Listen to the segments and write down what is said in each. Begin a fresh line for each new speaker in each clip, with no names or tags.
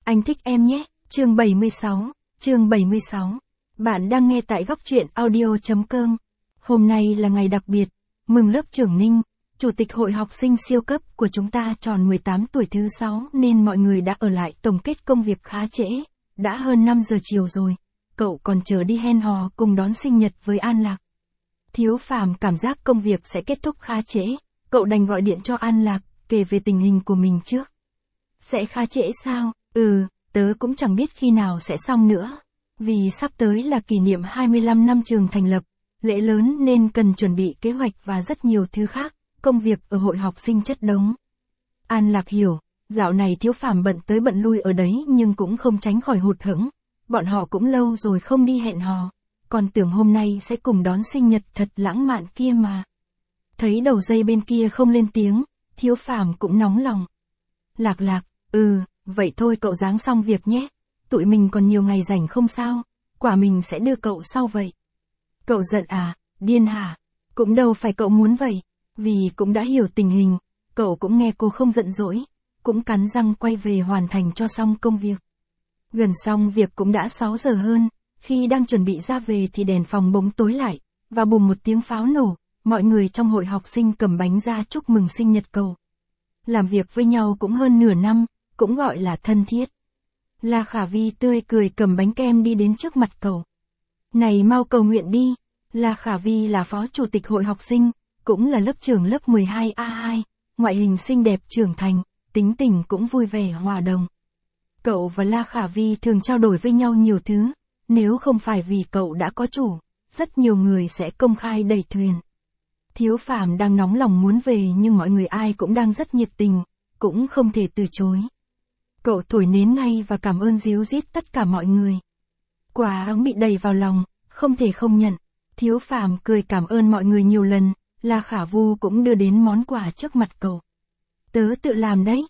Anh thích em nhé, chương 76. Bạn đang nghe tại góc truyện audio.com. Hôm nay là ngày đặc biệt, mừng lớp trưởng Ninh, chủ tịch hội học sinh siêu cấp của chúng ta tròn 18 tuổi thứ 6 nên mọi người đã ở lại tổng kết công việc khá trễ, đã hơn 5 giờ chiều rồi, cậu còn chờ đi hen hò cùng đón sinh nhật với An Lạc. Thiếu Phàm cảm giác công việc sẽ kết thúc khá trễ, cậu đành gọi điện cho An Lạc, kể về tình hình của mình trước. Sẽ khá trễ sao? Tớ cũng chẳng biết khi nào sẽ xong nữa. Vì sắp tới là kỷ niệm 25 năm trường thành lập, lễ lớn nên cần chuẩn bị kế hoạch và rất nhiều thứ khác, công việc ở hội học sinh chất đống. An Lạc hiểu, dạo này Thiếu Phàm bận tới bận lui ở đấy nhưng cũng không tránh khỏi hụt hẫng. Bọn họ cũng lâu rồi không đi hẹn hò, còn tưởng hôm nay sẽ cùng đón sinh nhật thật lãng mạn kia mà. Thấy đầu dây bên kia không lên tiếng, Thiếu Phàm cũng nóng lòng. Lạc, vậy thôi cậu ráng xong việc nhé, tụi mình còn nhiều ngày rảnh không sao, quả mình sẽ đưa cậu sau vậy. Cậu giận à, điên hả? Cũng đâu phải cậu muốn vậy, vì cũng đã hiểu tình hình, cậu cũng nghe cô không giận dỗi, cũng cắn răng quay về hoàn thành cho xong công việc. Gần xong việc cũng đã 6 giờ hơn, khi đang chuẩn bị ra về thì đèn phòng bỗng tối lại, và bùm một tiếng pháo nổ, mọi người trong hội học sinh cầm bánh ra chúc mừng sinh nhật cậu. Làm việc với nhau cũng hơn nửa năm, cũng gọi là thân thiết. La Khả Vi tươi cười cầm bánh kem đi đến trước mặt cậu. Này mau cầu nguyện đi. La Khả Vi là phó chủ tịch hội học sinh, cũng là lớp trưởng lớp 12A2, ngoại hình xinh đẹp trưởng thành, tính tình cũng vui vẻ hòa đồng. Cậu và La Khả Vi thường trao đổi với nhau nhiều thứ, nếu không phải vì cậu đã có chủ, rất nhiều người sẽ công khai đẩy thuyền. Thiếu Phàm đang nóng lòng muốn về nhưng mọi người ai cũng đang rất nhiệt tình, cũng không thể từ chối. Cậu thổi nến ngay và cảm ơn ríu rít tất cả mọi người. Quà ống bị đầy vào lòng, không thể không nhận. Thiếu Phàm cười cảm ơn mọi người nhiều lần, La Khả Vu cũng đưa đến món quà trước mặt cậu. Tớ tự làm đấy,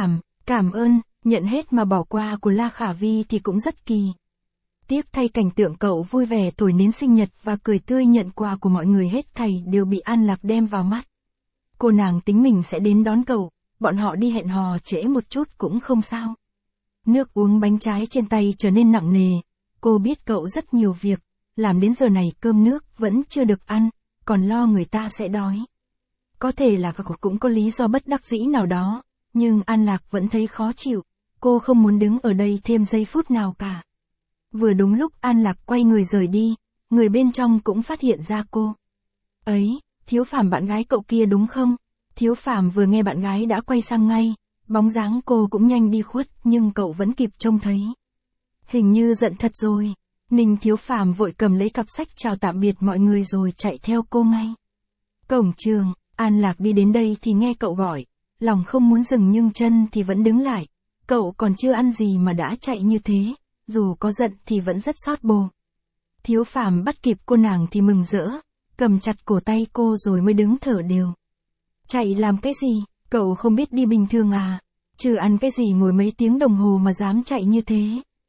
cảm ơn, nhận hết mà bỏ qua của La Khả Vi thì cũng rất kỳ. Tiếc thay cảnh tượng cậu vui vẻ thổi nến sinh nhật và cười tươi nhận quà của mọi người hết thảy đều bị An Lạc đem vào mắt. Cô nàng tính mình sẽ đến đón cậu, bọn họ đi hẹn hò trễ một chút cũng không sao. Nước uống bánh trái trên tay trở nên nặng nề, cô biết cậu rất nhiều việc, làm đến giờ này cơm nước vẫn chưa được ăn, còn lo người ta sẽ đói. Có thể là cũng có lý do bất đắc dĩ nào đó, nhưng An Lạc vẫn thấy khó chịu, cô không muốn đứng ở đây thêm giây phút nào cả. Vừa đúng lúc An Lạc quay người rời đi, người bên trong cũng phát hiện ra cô. Ấy, Thiếu Phàm bạn gái cậu kia đúng không? Thiếu Phàm vừa nghe bạn gái đã quay sang ngay, bóng dáng cô cũng nhanh đi khuất nhưng cậu vẫn kịp trông thấy. Hình như giận thật rồi. Ninh Thiếu Phàm vội cầm lấy cặp sách chào tạm biệt mọi người rồi chạy theo cô ngay. Cổng trường, An Lạc đi đến đây thì nghe cậu gọi, lòng không muốn dừng nhưng chân thì vẫn đứng lại. Cậu còn chưa ăn gì mà đã chạy như thế, dù có giận thì vẫn rất xót bồ. Thiếu Phàm bắt kịp cô nàng thì mừng rỡ, cầm chặt cổ tay cô rồi mới đứng thở đều. Chạy làm cái gì, cậu không biết đi bình thường à, chứ ăn cái gì ngồi mấy tiếng đồng hồ mà dám chạy như thế.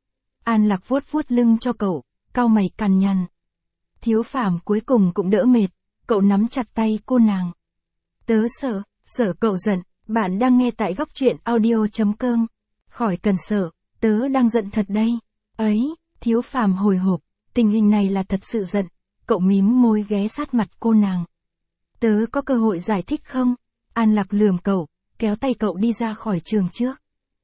An Lạc vuốt lưng cho cậu, cau mày cằn nhằn. Thiếu Phàm cuối cùng cũng đỡ mệt, cậu nắm chặt tay cô nàng. Tớ sợ cậu giận, bạn đang nghe tại góc truyện audio.com. Khỏi cần sợ, tớ đang giận thật đây. Ấy, Thiếu Phàm hồi hộp, tình hình này là thật sự giận, cậu mím môi ghé sát mặt cô nàng. Tớ có cơ hội giải thích không? An Lạc lườm cậu, kéo tay cậu đi ra khỏi trường trước.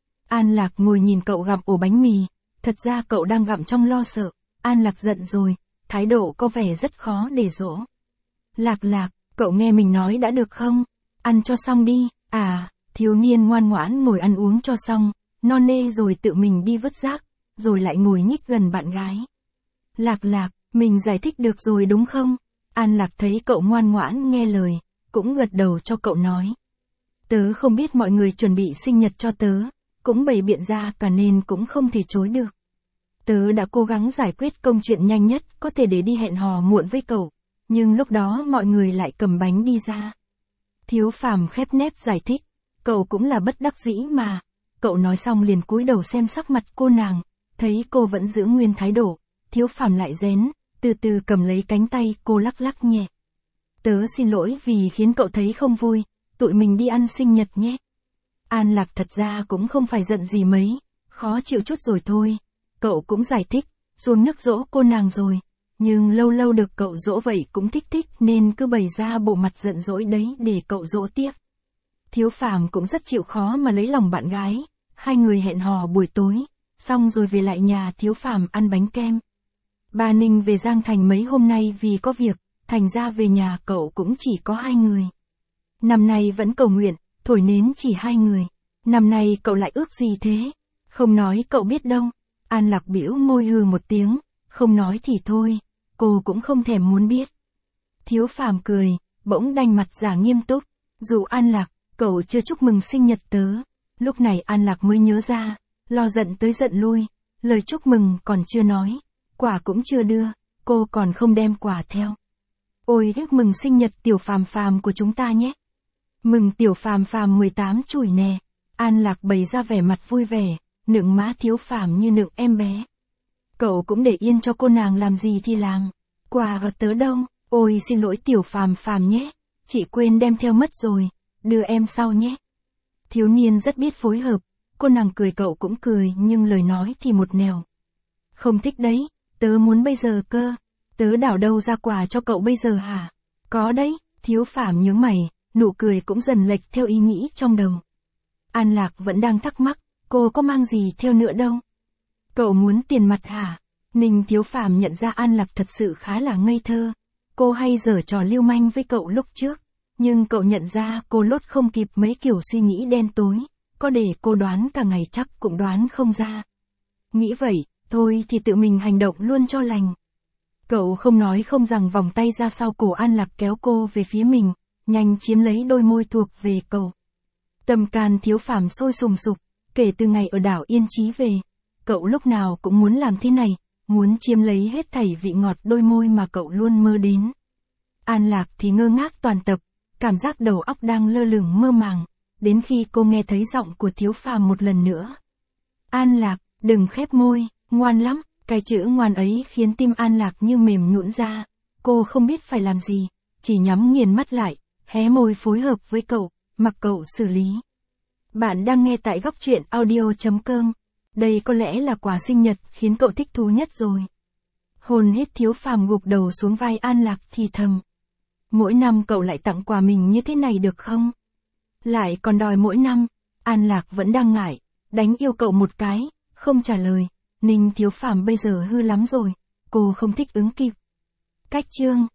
An Lạc ngồi nhìn cậu gặm ổ bánh mì, thật ra cậu đang gặm trong lo sợ, An Lạc giận rồi, thái độ có vẻ rất khó để dỗ. Lạc, cậu nghe mình nói đã được không? Ăn cho xong đi, thiếu niên ngoan ngoãn ngồi ăn uống cho xong, no nê rồi tự mình đi vứt rác, rồi lại ngồi nhích gần bạn gái. Lạc, mình giải thích được rồi đúng không? An Lạc thấy cậu ngoan ngoãn nghe lời, cũng gật đầu cho cậu nói. Tớ không biết mọi người chuẩn bị sinh nhật cho tớ, cũng bày biện ra cả nên cũng không thể chối được. Tớ đã cố gắng giải quyết công chuyện nhanh nhất có thể để đi hẹn hò muộn với cậu, nhưng lúc đó mọi người lại cầm bánh đi ra. Thiếu Phàm khép nép giải thích, cậu cũng là bất đắc dĩ mà. Cậu nói xong liền cúi đầu xem sắc mặt cô nàng, thấy cô vẫn giữ nguyên thái độ, Thiếu Phàm lại rén, từ từ cầm lấy cánh tay cô lắc nhẹ. Tớ xin lỗi vì khiến cậu thấy không vui, tụi mình đi ăn sinh nhật nhé. An Lạc thật ra cũng không phải giận gì mấy, Khó chịu chút rồi thôi. Cậu cũng giải thích, xuống nước dỗ cô nàng rồi. Nhưng lâu lâu được cậu dỗ vậy cũng thích nên cứ bày ra bộ mặt giận dỗi đấy để cậu dỗ tiếp. Thiếu Phàm cũng rất chịu khó mà lấy lòng bạn gái. Hai người hẹn hò buổi tối, xong rồi về lại nhà Thiếu Phàm ăn bánh kem. Bà Ninh về Giang Thành mấy hôm nay vì có việc, thành ra về nhà cậu cũng chỉ có hai người. Năm nay vẫn cầu nguyện, thổi nến chỉ hai người. Năm nay cậu lại ước gì thế? Không nói cậu biết đâu. An Lạc bĩu môi hừ một tiếng, không nói thì thôi, cô cũng không thèm muốn biết. Thiếu Phàm cười, bỗng đanh mặt giả nghiêm túc, dù An Lạc, cậu chưa chúc mừng sinh nhật tớ. Lúc này An Lạc mới nhớ ra, lo giận tới giận lui, lời chúc mừng còn chưa nói, quà cũng chưa đưa, cô còn không đem quà theo. Ôi ước mừng sinh nhật Tiểu Phàm Phàm của chúng ta nhé. Mừng Tiểu Phàm Phàm 18 chủi nè. An Lạc bày ra vẻ mặt vui vẻ, nựng má Thiếu Phàm như nựng em bé. Cậu cũng để yên cho cô nàng làm gì thì làm. Quà ở tớ đâu? Ôi xin lỗi Tiểu Phàm Phàm nhé. Chị quên đem theo mất rồi, đưa em sau nhé. Thiếu niên rất biết phối hợp, cô nàng cười cậu cũng cười nhưng lời nói thì một nẻo. Không thích đấy, tớ muốn bây giờ cơ. Tớ đảo đâu ra quà cho cậu bây giờ hả? Có đấy, Thiếu Phàm nhướng mày, nụ cười cũng dần lệch theo ý nghĩ trong đầu. An Lạc vẫn đang thắc mắc, cô có mang gì theo nữa đâu? Cậu muốn tiền mặt hả? Ninh Thiếu Phàm nhận ra An Lạc thật sự khá là ngây thơ. Cô hay giở trò lưu manh với cậu lúc trước, nhưng cậu nhận ra cô lốt không kịp mấy kiểu suy nghĩ đen tối, có để cô đoán cả ngày chắc cũng đoán không ra. Nghĩ vậy, thôi thì tự mình hành động luôn cho lành. Cậu không nói không rằng vòng tay ra sau cổ An Lạc kéo cô về phía mình, nhanh chiếm lấy đôi môi thuộc về cậu. Tâm can Thiếu Phàm sôi sùng sục, kể từ ngày ở đảo Yên Chí về, cậu lúc nào cũng muốn làm thế này, muốn chiếm lấy hết thảy vị ngọt đôi môi mà cậu luôn mơ đến. An Lạc thì ngơ ngác toàn tập, cảm giác đầu óc đang lơ lửng mơ màng, đến khi cô nghe thấy giọng của Thiếu Phàm một lần nữa. An Lạc, đừng khép môi, ngoan lắm. Cái chữ ngoan ấy khiến tim An Lạc như mềm nhũn ra, cô không biết phải làm gì, chỉ nhắm nghiền mắt lại, hé môi phối hợp với cậu, mặc cậu xử lý. Bạn đang nghe tại góc truyện audio.com, đây có lẽ là quà sinh nhật khiến cậu thích thú nhất rồi. Hồn hít Thiếu Phàm gục đầu xuống vai An Lạc thì thầm. Mỗi năm cậu lại tặng quà mình như thế này được không? Lại còn đòi mỗi năm, An Lạc vẫn đang ngại, đánh yêu cậu một cái, không trả lời. Ninh Thiếu Phàm bây giờ hư lắm rồi, cô không thích ứng kịp. Cách chương